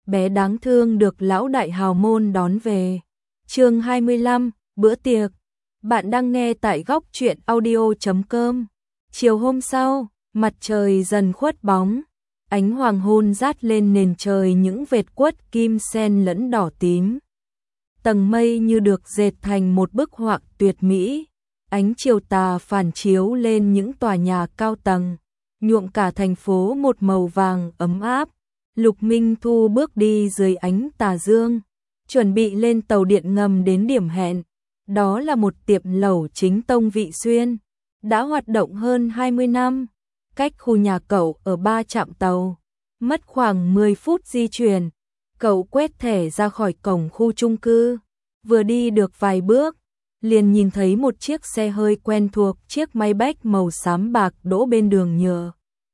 bé đáng thương được lão đại hào môn đón về. Chương 25, bữa tiệc. Bạn đang nghe tại góc truyện audio.com. Chiều hôm sau, mặt trời dần khuất bóng, ánh hoàng hôn rát lên nền trời những vệt quất kim sen lẫn đỏ tím. Tầng mây như được dệt thành một bức họa tuyệt mỹ, ánh chiều tà phản chiếu lên những tòa nhà cao tầng, nhuộm cả thành phố một màu vàng ấm áp. Lục Minh Thu bước đi dưới ánh tà dương, chuẩn bị lên tàu điện ngầm đến điểm hẹn. Đó là một tiệm lẩu chính tông Vị Xuyên, đã hoạt động hơn 20 năm, cách khu nhà cậu ở 3 trạm tàu, mất khoảng 10 phút di chuyển. Cậu quét thẻ ra khỏi cổng khu chung cư, vừa đi được vài bước, liền nhìn thấy một chiếc xe hơi quen thuộc, chiếc Maybach màu xám bạc đỗ bên đường nhựa.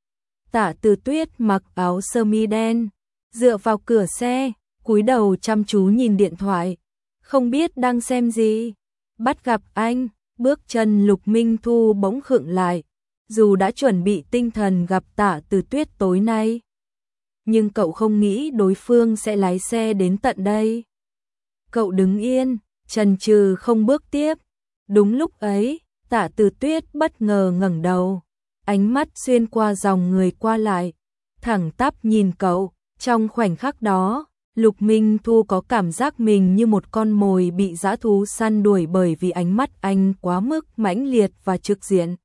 Tạ Từ Tuyết mặc áo sơ mi đen, dựa vào cửa xe, cúi đầu chăm chú nhìn điện thoại, không biết đang xem gì. Bắt gặp anh, bước chân Lục Minh Thu bỗng khựng lại, dù đã chuẩn bị tinh thần gặp Tạ Từ Tuyết tối nay, nhưng cậu không nghĩ đối phương sẽ lái xe đến tận đây. Cậu đứng yên, chần chừ không bước tiếp. Đúng lúc ấy, Tạ Từ Tuyết bất ngờ ngẩng đầu, ánh mắt xuyên qua dòng người qua lại, thẳng tắp nhìn cậu. Trong khoảnh khắc đó, Lục Minh Thu có cảm giác mình như một con mồi bị dã thú săn đuổi, bởi vì ánh mắt anh quá mức mãnh liệt và trực diện.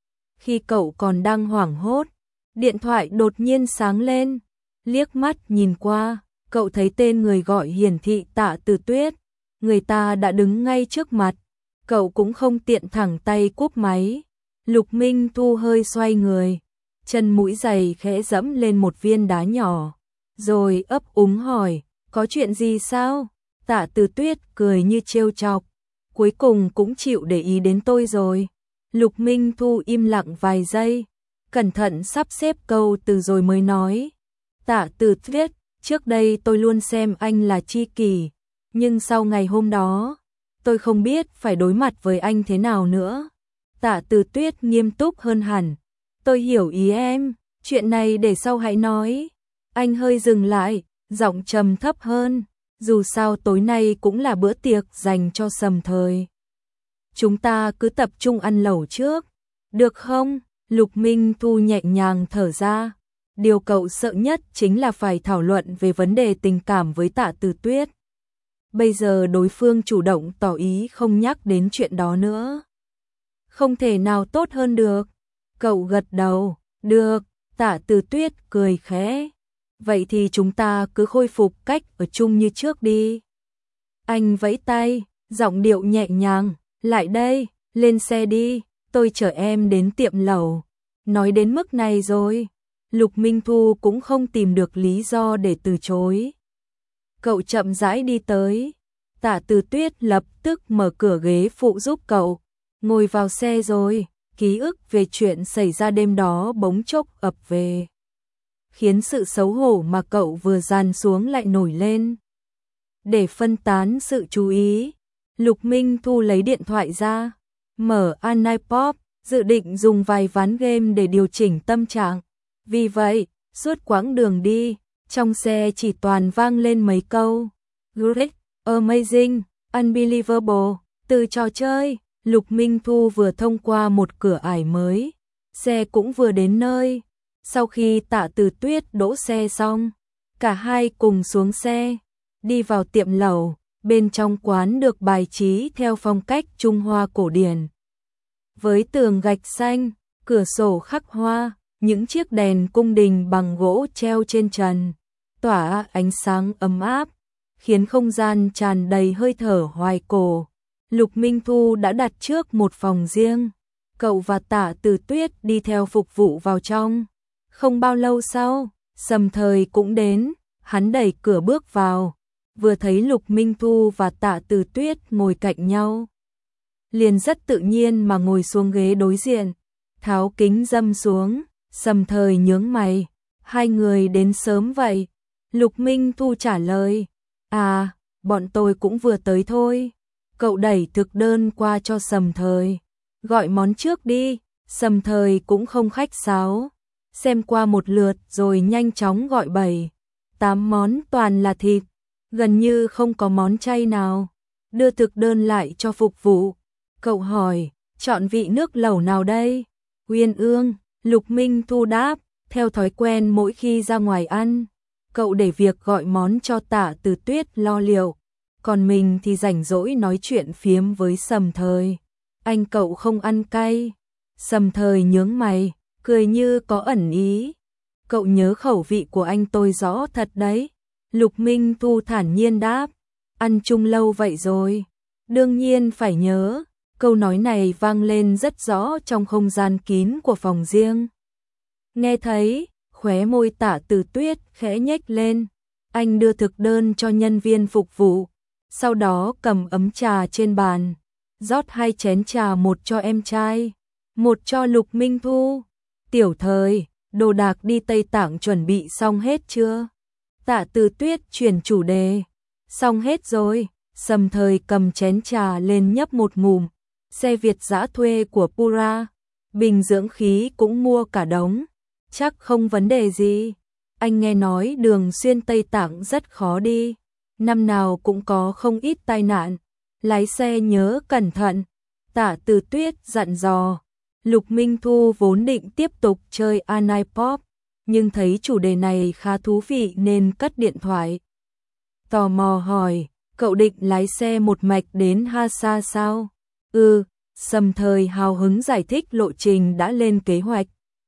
Khi cậu còn đang hoảng hốt, điện thoại đột nhiên sáng lên. Liếc mắt nhìn qua, cậu thấy tên người gọi hiển thị Tạ Từ Tuyết. Người ta đã đứng ngay trước mặt, cậu cũng không tiện thẳng tay cúp máy. Lục Minh Thu hơi xoay người, chân mũi giày khẽ dẫm lên một viên đá nhỏ, rồi ấp úng hỏi, có chuyện gì sao? Tạ Từ Tuyết cười như trêu chọc, cuối cùng cũng chịu để ý đến tôi rồi. Lục Minh Thu im lặng vài giây, cẩn thận sắp xếp câu từ rồi mới nói, Tạ Từ Tuyết, trước đây tôi luôn xem anh là tri kỷ, nhưng sau ngày hôm đó, tôi không biết phải đối mặt với anh thế nào nữa. Tạ Từ Tuyết nghiêm túc hơn hẳn, tôi hiểu ý em, chuyện này để sau hãy nói. Anh hơi dừng lại, giọng trầm thấp hơn, dù sao tối nay cũng là bữa tiệc dành cho Sầm Thời. Chúng ta cứ tập trung ăn lẩu trước, được không? Lục Minh Thu nhẹ nhàng thở ra. Điều cậu sợ nhất chính là phải thảo luận về vấn đề tình cảm với Tạ Từ Tuyết. Bây giờ đối phương chủ động tỏ ý không nhắc đến chuyện đó nữa. Không thể nào tốt hơn được. Cậu gật đầu, được. Tạ Từ Tuyết cười khẽ. Vậy thì chúng ta cứ khôi phục cách ở chung như trước đi. Anh vẫy tay, giọng điệu nhẹ nhàng, lại đây, lên xe đi, tôi chở em đến tiệm lẩu. Nói đến mức này rồi, Lục Minh Thu cũng không tìm được lý do để từ chối. Cậu chậm rãi đi tới, Tạ Từ Tuyết lập tức mở cửa ghế phụ giúp cậu, ngồi vào xe rồi, ký ức về chuyện xảy ra đêm đó bỗng chốc ập về, khiến sự xấu hổ mà cậu vừa dàn xuống lại nổi lên. Để phân tán sự chú ý, Lục Minh Thu lấy điện thoại ra, mở iPod, dự định dùng vài ván game để điều chỉnh tâm trạng. Vì vậy, suốt quãng đường đi, trong xe chỉ toàn vang lên mấy câu Great, Amazing, Unbelievable. Từ trò chơi, Lục Minh Thu vừa thông qua một cửa ải mới, xe cũng vừa đến nơi. Sau khi Tạ Từ Tuyết đỗ xe xong, cả hai cùng xuống xe, đi vào tiệm lẩu. Bên trong quán được bài trí theo phong cách Trung Hoa cổ điển, với tường gạch xanh, cửa sổ khắc hoa, những chiếc đèn cung đình bằng gỗ treo trên trần, tỏa ánh sáng ấm áp, khiến không gian tràn đầy hơi thở hoài cổ. Lục Minh Thu đã đặt trước một phòng riêng, cậu và Tạ Từ Tuyết đi theo phục vụ vào trong. Không bao lâu sau, Sầm Thời cũng đến, hắn đẩy cửa bước vào, vừa thấy Lục Minh Thu và Tạ Từ Tuyết ngồi cạnh nhau, liền rất tự nhiên mà ngồi xuống ghế đối diện, tháo kính râm xuống. Sầm Thời nhướng mày, hai người đến sớm vậy? Lục Minh Thu trả lời, à, bọn tôi cũng vừa tới thôi. Cậu đẩy thực đơn qua cho Sầm Thời, gọi món trước đi. Sầm Thời cũng không khách sáo, xem qua một lượt rồi nhanh chóng gọi 7 8 món toàn là thịt, gần như không có món chay nào. Đưa thực đơn lại cho phục vụ. Cậu hỏi, chọn vị nước lẩu nào đây? Uyên ương, Lục Minh Thu đáp, theo thói quen mỗi khi ra ngoài ăn, cậu để việc gọi món cho Tạ Từ Tuyết lo liệu, còn mình thì rảnh rỗi nói chuyện phiếm với Sầm Thời. Anh cậu không ăn cay. Sầm Thời nhướng mày, cười như có ẩn ý. Cậu nhớ khẩu vị của anh tôi rõ thật đấy. Lục Minh Thu thản nhiên đáp, ăn chung lâu vậy rồi. Đương nhiên phải nhớ. Câu nói này vang lên rất rõ trong không gian kín của phòng riêng. Nghe thấy, khóe môi Tạ Từ Tuyết khẽ nhếch lên. Anh đưa thực đơn cho nhân viên phục vụ, sau đó cầm ấm trà trên bàn, rót 2 chén trà, một cho em trai, một cho Lục Minh Thu. Tiểu Thời, đồ đạc đi Tây Tạng chuẩn bị xong hết chưa? Tạ Từ Tuyết chuyển chủ đề. Xong hết rồi. Sầm Thời cầm chén trà lên nhấp một ngụm. Xe Việt dã thuê của Pura, bình dưỡng khí cũng mua cả đống, chắc không vấn đề gì. Anh nghe nói đường xuyên Tây Tạng rất khó đi, năm nào cũng có không ít tai nạn, lái xe nhớ cẩn thận. Tạ Từ Tuyết dặn dò. Lục Minh Thu vốn định tiếp tục chơi Anipop, nhưng thấy chủ đề này khá thú vị nên cất điện thoại. Tò mò hỏi, cậu định lái xe một mạch đến Hasa sao? Sầm Thời hào hứng giải thích lộ trình đã lên kế hoạch.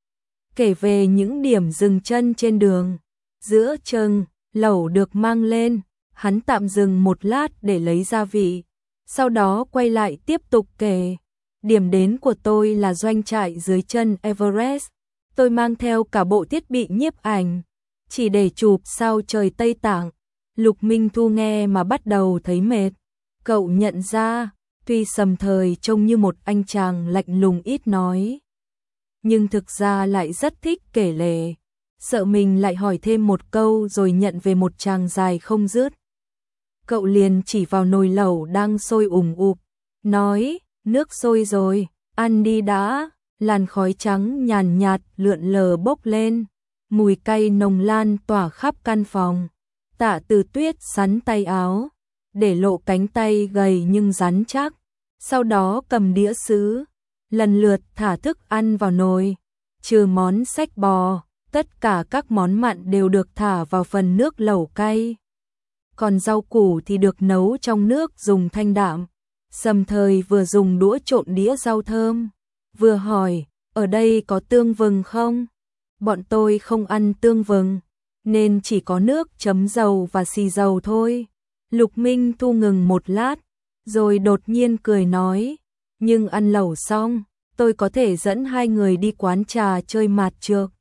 Kể về những điểm dừng chân trên đường. Giữa chừng, lẩu được mang lên, hắn tạm dừng một lát để lấy gia vị. Sau đó quay lại tiếp tục kể. Điểm đến của tôi là doanh trại dưới chân Everest. Tôi mang theo cả bộ thiết bị nhiếp ảnh, chỉ để chụp sao trời Tây Tạng. Lục Minh Thu nghe mà bắt đầu thấy mệt. Cậu nhận ra, tuy Sầm Thời trông như một anh chàng lạnh lùng ít nói, nhưng thực ra lại rất thích kể lể. Sợ mình lại hỏi thêm một câu rồi nhận về một tràng dài không dứt. Cậu liền chỉ vào nồi lẩu đang sôi ùm ụp, nói, nước sôi rồi, ăn đi đã. Làn khói trắng nhàn nhạt lượn lờ bốc lên, mùi cay nồng lan tỏa khắp căn phòng. Tạ Từ Tuyết xắn tay áo, để lộ cánh tay gầy nhưng rắn chắc, sau đó cầm đĩa sứ, lần lượt thả thức ăn vào nồi. Trừ món xách bò, tất cả các món mặn đều được thả vào phần nước lẩu cay. Còn rau củ thì được nấu trong nước dùng thanh đạm. Sầm Thời vừa dùng đũa trộn đĩa rau thơm, vừa hỏi, ở đây có tương vừng không? Bọn tôi không ăn tương vừng, nên chỉ có nước chấm dầu và xì dầu thôi. Lục Minh Thu ngừng một lát, rồi đột nhiên cười nói, nhưng ăn lẩu xong, tôi có thể dẫn 2 người đi quán trà chơi mạt trược.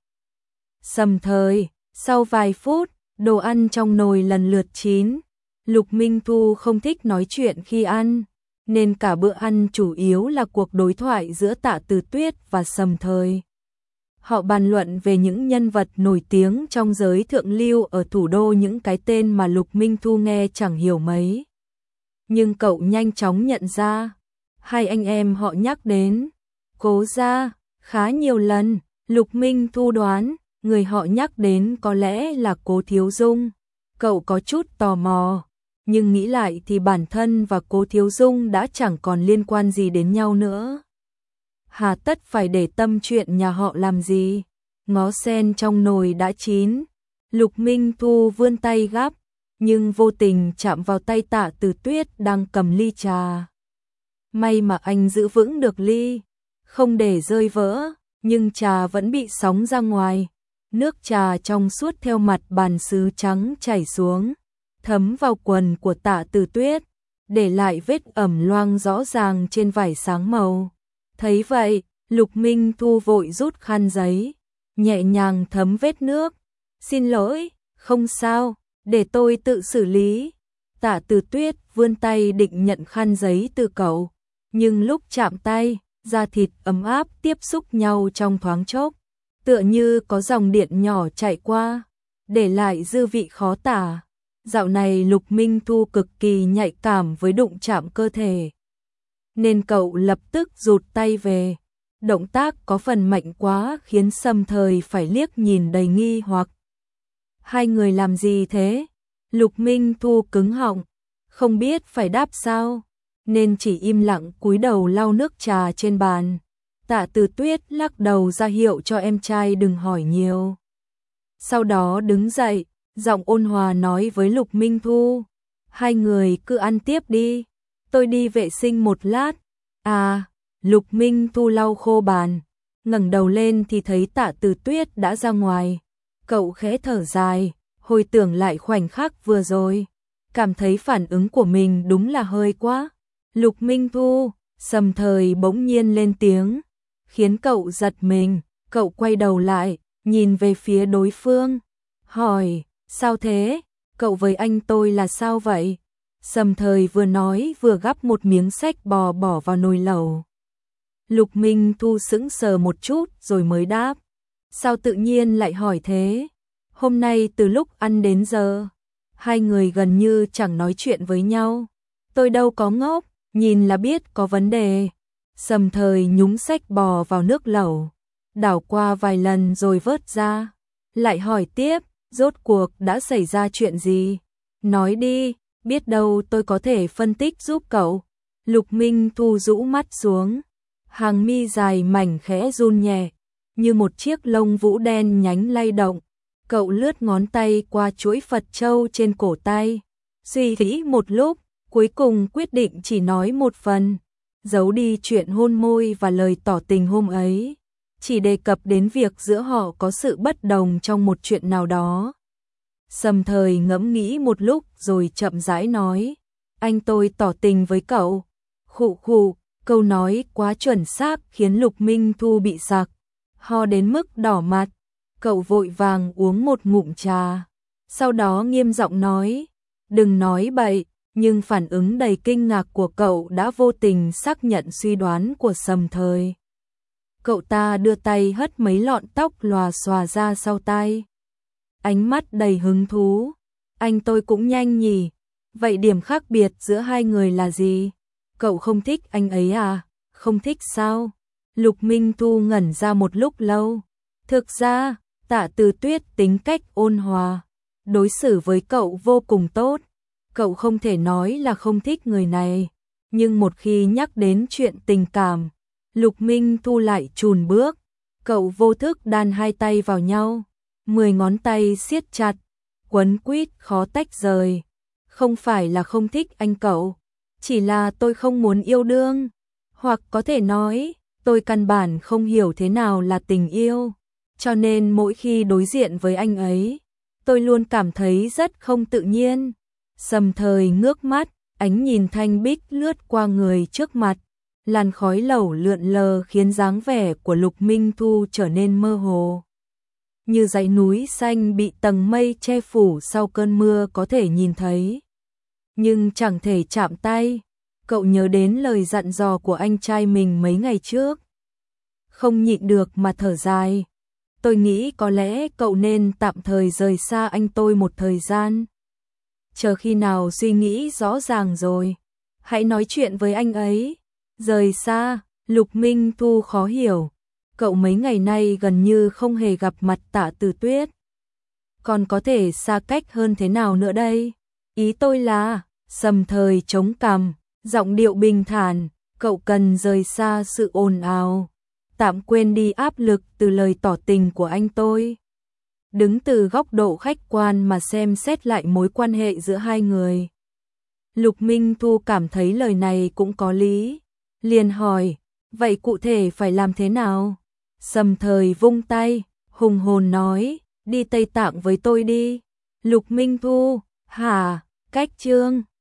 Sầm Thời, sau vài phút, đồ ăn trong nồi lần lượt chín. Lục Minh Thu không thích nói chuyện khi ăn, nên cả bữa ăn chủ yếu là cuộc đối thoại giữa Tạ Từ Tuyết và Sầm Thời. Họ bàn luận về những nhân vật nổi tiếng trong giới thượng lưu ở thủ đô, những cái tên mà Lục Minh Thu nghe chẳng hiểu mấy. Nhưng cậu nhanh chóng nhận ra, 2 anh em họ nhắc đến, Cố Gia, khá nhiều lần. Lục Minh Thu đoán, người họ nhắc đến có lẽ là Cố Thiếu Dung. Cậu có chút tò mò, nhưng nghĩ lại thì bản thân và Cố Thiếu Dung đã chẳng còn liên quan gì đến nhau nữa. Hà tất phải để tâm chuyện nhà họ làm gì. Ngó sen trong nồi đã chín. Lục Minh Thu vươn tay gắp, nhưng vô tình chạm vào tay Tạ Từ Tuyết đang cầm ly trà. May mà anh giữ vững được ly, không để rơi vỡ, nhưng trà vẫn bị sóng ra ngoài. Nước trà trong suốt theo mặt bàn sứ trắng chảy xuống, thấm vào quần của Tạ Từ Tuyết, để lại vết ẩm loang rõ ràng trên vải sáng màu. Thấy vậy, Lục Minh Thu vội rút khăn giấy, nhẹ nhàng thấm vết nước. Xin lỗi, không sao, để tôi tự xử lý. Tạ Từ Tuyết vươn tay định nhận khăn giấy từ cậu, nhưng lúc chạm tay, da thịt ấm áp tiếp xúc nhau trong thoáng chốc, tựa như có dòng điện nhỏ chạy qua, để lại dư vị khó tả. Dạo này Lục Minh Thu cực kỳ nhạy cảm với đụng chạm cơ thể, nên cậu lập tức rụt tay về. Động tác có phần mạnh quá khiến Sầm Thời phải liếc nhìn đầy nghi hoặc. Hai người làm gì thế? Lục Minh Thu cứng họng, không biết phải đáp sao, nên chỉ im lặng cúi đầu lau nước trà trên bàn. Tạ Từ Tuyết lắc đầu ra hiệu cho em trai đừng hỏi nhiều. Sau đó đứng dậy, giọng ôn hòa nói với Lục Minh Thu, hai người cứ ăn tiếp đi, tôi đi vệ sinh một lát. À, Lục Minh Thu lau khô bàn, ngẩng đầu lên thì thấy Tạ Từ Tuyết đã ra ngoài. Cậu khẽ thở dài, hồi tưởng lại khoảnh khắc vừa rồi, cảm thấy phản ứng của mình đúng là hơi quá. Lục Minh Thu, Sầm Thời bỗng nhiên lên tiếng, khiến cậu giật mình. Cậu quay đầu lại, nhìn về phía đối phương, hỏi, sao thế? Cậu với anh tôi là sao vậy? Sầm Thời vừa nói vừa gắp một miếng sách bò bỏ vào nồi lẩu. Lục Minh Thu sững sờ một chút rồi mới đáp, sao tự nhiên lại hỏi thế? Hôm nay từ lúc ăn đến giờ, hai người gần như chẳng nói chuyện với nhau. Tôi đâu có ngốc, nhìn là biết có vấn đề. Sầm Thời nhúng sách bò vào nước lẩu, đảo qua vài lần rồi vớt ra, lại hỏi tiếp, rốt cuộc đã xảy ra chuyện gì? Nói đi, biết đâu tôi có thể phân tích giúp cậu. Lục Minh Thu rũ mắt xuống, hàng mi dài mảnh khẽ run nhẹ, như một chiếc lông vũ đen nhánh lay động. Cậu lướt ngón tay qua chuỗi Phật châu trên cổ tay, suy nghĩ một lúc, cuối cùng quyết định chỉ nói một phần, giấu đi chuyện hôn môi và lời tỏ tình hôm ấy, chỉ đề cập đến việc giữa họ có sự bất đồng trong một chuyện nào đó. Sầm Thời ngẫm nghĩ một lúc rồi chậm rãi nói, anh tôi tỏ tình với cậu. Khụ khụ, câu nói quá chuẩn xác khiến Lục Minh Thu bị sặc, ho đến mức đỏ mặt. Cậu vội vàng uống một ngụm trà, sau đó nghiêm giọng nói, đừng nói bậy, nhưng phản ứng đầy kinh ngạc của cậu đã vô tình xác nhận suy đoán của Sầm Thời. Cậu ta đưa tay hất mấy lọn tóc lòa xòa ra sau tai, ánh mắt đầy hứng thú, anh tôi cũng nhanh nhỉ, vậy điểm khác biệt giữa hai người là gì? Cậu không thích anh ấy à? Không thích sao? Lục Minh Thu ngẩn ra một lúc lâu, thực ra Tạ Từ Tuyết tính cách ôn hòa, đối xử với cậu vô cùng tốt. Cậu không thể nói là không thích người này, nhưng một khi nhắc đến chuyện tình cảm, Lục Minh Thu lại chùn bước. Cậu vô thức đan hai tay vào nhau, 10 ngón tay siết chặt, quấn quýt khó tách rời. Không phải là không thích anh cậu, chỉ là tôi không muốn yêu đương, hoặc có thể nói, tôi căn bản không hiểu thế nào là tình yêu. Cho nên mỗi khi đối diện với anh ấy, tôi luôn cảm thấy rất không tự nhiên. Sầm Thời ngước mắt, ánh nhìn thanh bích lướt qua người trước mặt, làn khói lẩu lượn lờ khiến dáng vẻ của Lục Minh Thu trở nên mơ hồ. Như dãy núi xanh bị tầng mây che phủ sau cơn mưa có thể nhìn thấy, nhưng chẳng thể chạm tay. Cậu nhớ đến lời dặn dò của anh trai mình mấy ngày trước, không nhịn được mà thở dài. Tôi nghĩ có lẽ cậu nên tạm thời rời xa anh tôi một thời gian. Chờ khi nào suy nghĩ rõ ràng rồi, hãy nói chuyện với anh ấy. Rời xa, Lục Minh Thu khó hiểu. Cậu mấy ngày nay gần như không hề gặp mặt Tạ Từ Tuyết. Còn có thể xa cách hơn thế nào nữa đây? Ý tôi là, Sầm Thời chống cằm, giọng điệu bình thản, cậu cần rời xa sự ồn ào, tạm quên đi áp lực từ lời tỏ tình của anh tôi. Đứng từ góc độ khách quan mà xem xét lại mối quan hệ giữa hai người. Lục Minh Thu cảm thấy lời này cũng có lý, liền hỏi, vậy cụ thể phải làm thế nào? Sầm Thời vung tay, hùng hồn nói, đi Tây Tạng với tôi đi. Lục Minh Thu, hả, cách chương